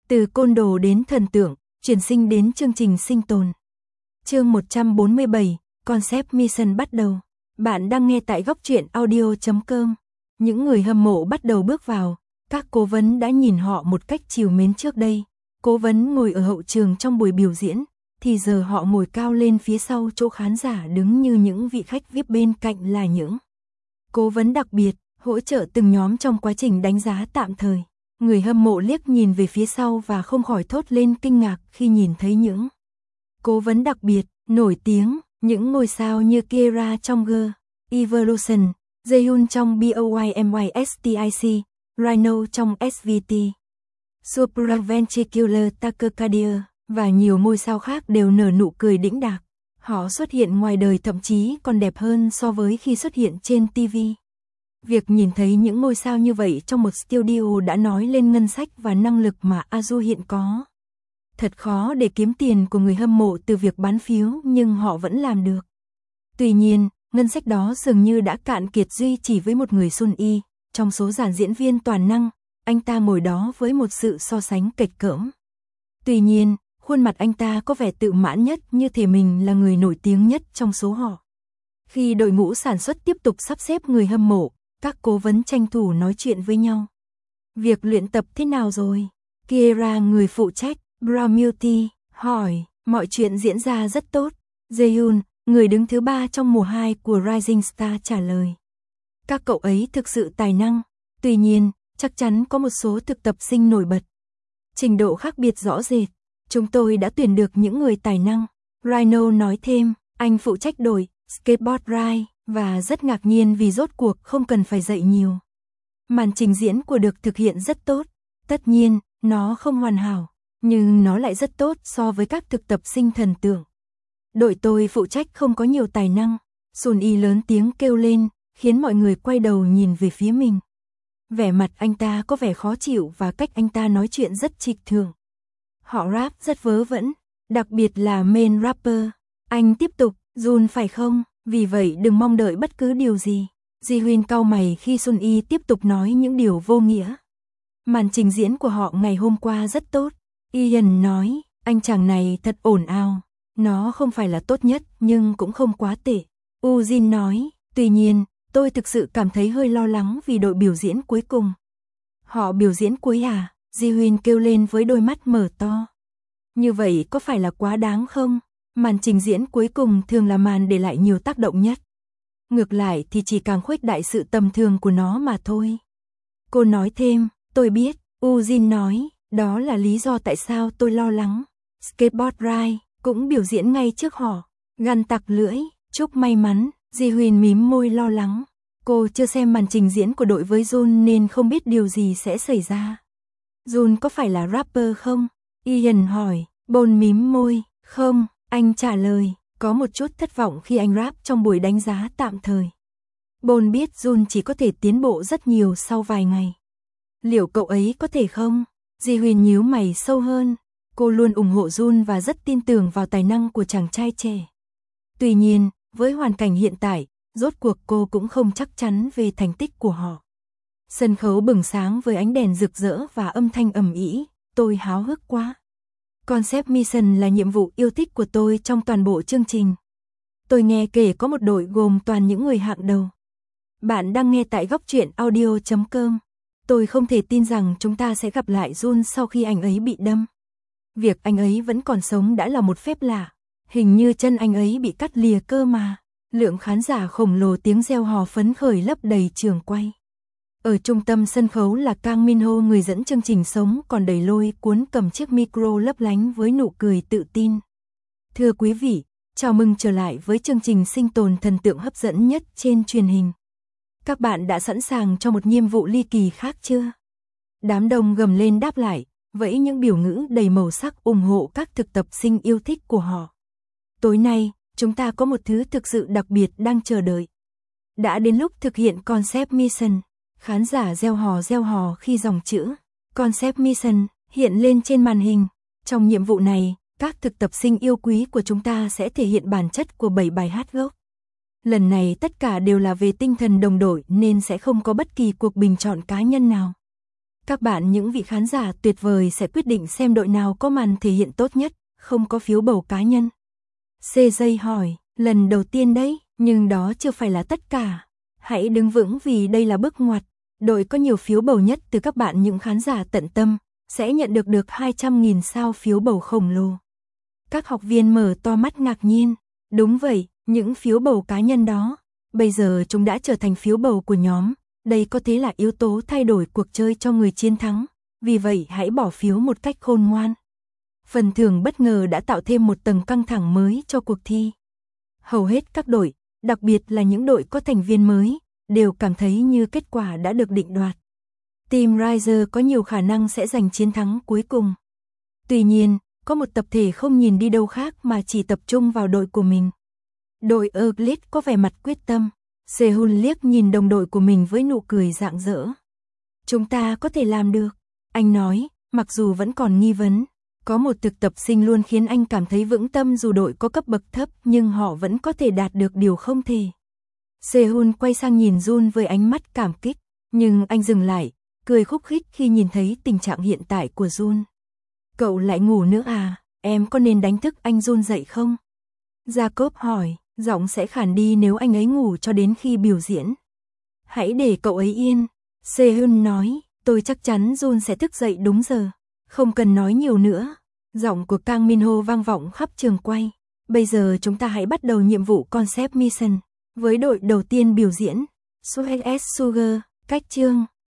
Từ côn đồ đến thần tượng, chuyển sinh đến chương trình sinh tồn. Chương 147, Concept Mission bắt đầu. Bạn đang nghe tại góc truyện audio.com. Những người hâm mộ bắt đầu bước vào, các cố vấn đã nhìn họ một cách trìu mến trước đây. Cố vấn ngồi ở hậu trường trong buổi biểu diễn, thì giờ họ ngồi cao lên phía sau chỗ khán giả đứng như những vị khách VIP, bên cạnh là những cố vấn đặc biệt, hỗ trợ từng nhóm trong quá trình đánh giá tạm thời. Người hâm mộ liếc nhìn về phía sau và không khỏi thốt lên kinh ngạc khi nhìn thấy những cố vấn đặc biệt, nổi tiếng, những ngôi sao như Kiera trong G, Evolution, Jaehyun trong BOYMYSTIC, Rhino trong SVT, Supraventricular Tachycardia, và nhiều ngôi sao khác đều nở nụ cười đĩnh đạc. Họ xuất hiện ngoài đời thậm chí còn đẹp hơn so với khi xuất hiện trên TV. Việc nhìn thấy những ngôi sao như vậy trong một studio đã nói lên ngân sách và năng lực mà Azu hiện có. Thật khó để kiếm tiền của người hâm mộ từ việc bán phiếu, nhưng họ vẫn làm được. Tuy nhiên, ngân sách đó dường như đã cạn kiệt duy chỉ với một người Sun Y. Trong số dàn diễn viên toàn năng, anh ta ngồi đó với một sự so sánh kịch cỡm. Tuy nhiên, khuôn mặt anh ta có vẻ tự mãn nhất, như thể mình là người nổi tiếng nhất trong số họ. Khi đội ngũ sản xuất tiếp tục sắp xếp người hâm mộ, các cố vấn tranh thủ nói chuyện với nhau. Việc luyện tập thế nào rồi? Kiera, người phụ trách Brown Beauty, hỏi. Mọi chuyện diễn ra rất tốt. Jaehyun, người đứng thứ 3 trong mùa 2 của Rising Star, trả lời. Các cậu ấy thực sự tài năng. Tuy nhiên, chắc chắn có một số thực tập sinh nổi bật. Trình độ khác biệt rõ rệt. Chúng tôi đã tuyển được những người tài năng. Rhino nói thêm, anh phụ trách đội Skateboard Ride, và rất ngạc nhiên vì rốt cuộc không cần phải dạy nhiều. Màn trình diễn của được thực hiện rất tốt. Tất nhiên, nó không hoàn hảo, nhưng nó lại rất tốt so với các thực tập sinh thần tượng. Đội tôi phụ trách không có nhiều tài năng. Sun Y lớn tiếng kêu lên, khiến mọi người quay đầu nhìn về phía mình. Vẻ mặt anh ta có vẻ khó chịu và cách anh ta nói chuyện rất trịch thượng. Họ rap rất vớ vẩn, đặc biệt là main rapper. Anh tiếp tục, Jun phải không? Vì vậy đừng mong đợi bất cứ điều gì. Jaehyun cau mày khi Sun Y tiếp tục nói những điều vô nghĩa. Màn trình diễn của họ ngày hôm qua rất tốt. Ian nói, anh chàng này thật ồn ào. Nó không phải là tốt nhất, nhưng cũng không quá tệ. Ujin nói, tuy nhiên, tôi thực sự cảm thấy hơi lo lắng vì đội biểu diễn cuối cùng. Họ biểu diễn cuối à? Jaehyun kêu lên với đôi mắt mở to. Như vậy có phải là quá đáng không? Màn trình diễn cuối cùng thường là màn để lại nhiều tác động nhất. Ngược lại thì chỉ càng khuếch đại sự tầm thường của nó mà thôi. Cô nói thêm, tôi biết, Ujin nói, đó là lý do tại sao tôi lo lắng. Skateboard Ride cũng biểu diễn ngay trước họ. Gan tặc lưỡi, chúc may mắn. Jaehyun mím môi lo lắng. Cô chưa xem màn trình diễn của đội với Jun nên không biết điều gì sẽ xảy ra. Jun có phải là rapper không? Ian hỏi. Bon mím môi, không. Anh trả lời, có một chút thất vọng khi anh rap trong buổi đánh giá tạm thời. Bon biết Jun chỉ có thể tiến bộ rất nhiều sau vài ngày. Liệu cậu ấy có thể không? Jaehyun nhíu mày sâu hơn. Cô luôn ủng hộ Jun và rất tin tưởng vào tài năng của chàng trai trẻ. Tuy nhiên, với hoàn cảnh hiện tại, rốt cuộc cô cũng không chắc chắn về thành tích của họ. Sân khấu bừng sáng với ánh đèn rực rỡ và âm thanh ầm ĩ. Tôi háo hức quá. Concept Mission là nhiệm vụ yêu thích của tôi trong toàn bộ chương trình. Tôi nghe kể có một đội gồm toàn những người hạng đầu. Bạn đang nghe tại góc truyện audio.com. Tôi không thể tin rằng chúng ta sẽ gặp lại Jun sau khi anh ấy bị đâm. Việc anh ấy vẫn còn sống đã là một phép lạ. Hình như chân anh ấy bị cắt lìa cơ mà. Lượng khán giả khổng lồ tiếng reo hò phấn khởi lấp đầy trường quay. Ở trung tâm sân khấu là Kang Min Ho, người dẫn chương trình sống còn đầy lôi cuốn, cầm chiếc micro lấp lánh với nụ cười tự tin. Thưa quý vị, chào mừng trở lại với chương trình sinh tồn thần tượng hấp dẫn nhất trên truyền hình. Các bạn đã sẵn sàng cho một nhiệm vụ ly kỳ khác chưa? Đám đông gầm lên đáp lại, vẫy những biểu ngữ đầy màu sắc ủng hộ các thực tập sinh yêu thích của họ. Tối nay, chúng ta có một thứ thực sự đặc biệt đang chờ đợi. Đã đến lúc thực hiện Concept Mission. Khán giả reo hò khi dòng chữ Concept Mission hiện lên trên màn hình. Trong nhiệm vụ này, các thực tập sinh yêu quý của chúng ta sẽ thể hiện bản chất của 7 bài hát gốc. Lần này tất cả đều là về tinh thần đồng đội nên sẽ không có bất kỳ cuộc bình chọn cá nhân nào. Các bạn những vị khán giả tuyệt vời sẽ quyết định xem đội nào có màn thể hiện tốt nhất, không có phiếu bầu cá nhân. CJ hỏi, lần đầu tiên đấy, nhưng đó chưa phải là tất cả. Hãy đứng vững vì đây là bước ngoặt. Đội có nhiều phiếu bầu nhất từ các bạn những khán giả tận tâm, sẽ nhận được 200.000 sao phiếu bầu khổng lồ. Các học viên mở to mắt ngạc nhiên. Đúng vậy, những phiếu bầu cá nhân đó, bây giờ chúng đã trở thành phiếu bầu của nhóm. Đây có thể là yếu tố thay đổi cuộc chơi cho người chiến thắng. Vì vậy hãy bỏ phiếu một cách khôn ngoan. Phần thưởng bất ngờ đã tạo thêm một tầng căng thẳng mới cho cuộc thi. Hầu hết các đội, đặc biệt là những đội có thành viên mới, đều cảm thấy như kết quả đã được định đoạt. Team Riser có nhiều khả năng sẽ giành chiến thắng cuối cùng. Tuy nhiên, có một tập thể không nhìn đi đâu khác mà chỉ tập trung vào đội của mình. Đội Euclid có vẻ mặt quyết tâm. Sehun liếc nhìn đồng đội của mình với nụ cười rạng rỡ. Chúng ta có thể làm được, anh nói, mặc dù vẫn còn nghi vấn. Có một thực tập sinh luôn khiến anh cảm thấy vững tâm dù đội có cấp bậc thấp nhưng họ vẫn có thể đạt được điều không thể. Sehun quay sang nhìn Jun với ánh mắt cảm kích, nhưng anh dừng lại, cười khúc khích khi nhìn thấy tình trạng hiện tại của Jun. Cậu lại ngủ nữa à, em có nên đánh thức anh Jun dậy không? Jacob hỏi, giọng sẽ khản đi nếu anh ấy ngủ cho đến khi biểu diễn. Hãy để cậu ấy yên, Sehun nói, tôi chắc chắn Jun sẽ thức dậy đúng giờ. Không cần nói nhiều nữa. Giọng của Kang Minho vang vọng khắp trường quay. Bây giờ chúng ta hãy bắt đầu nhiệm vụ Concept Mission. Với đội đầu tiên biểu diễn, Sweet as Sugar, cách chương.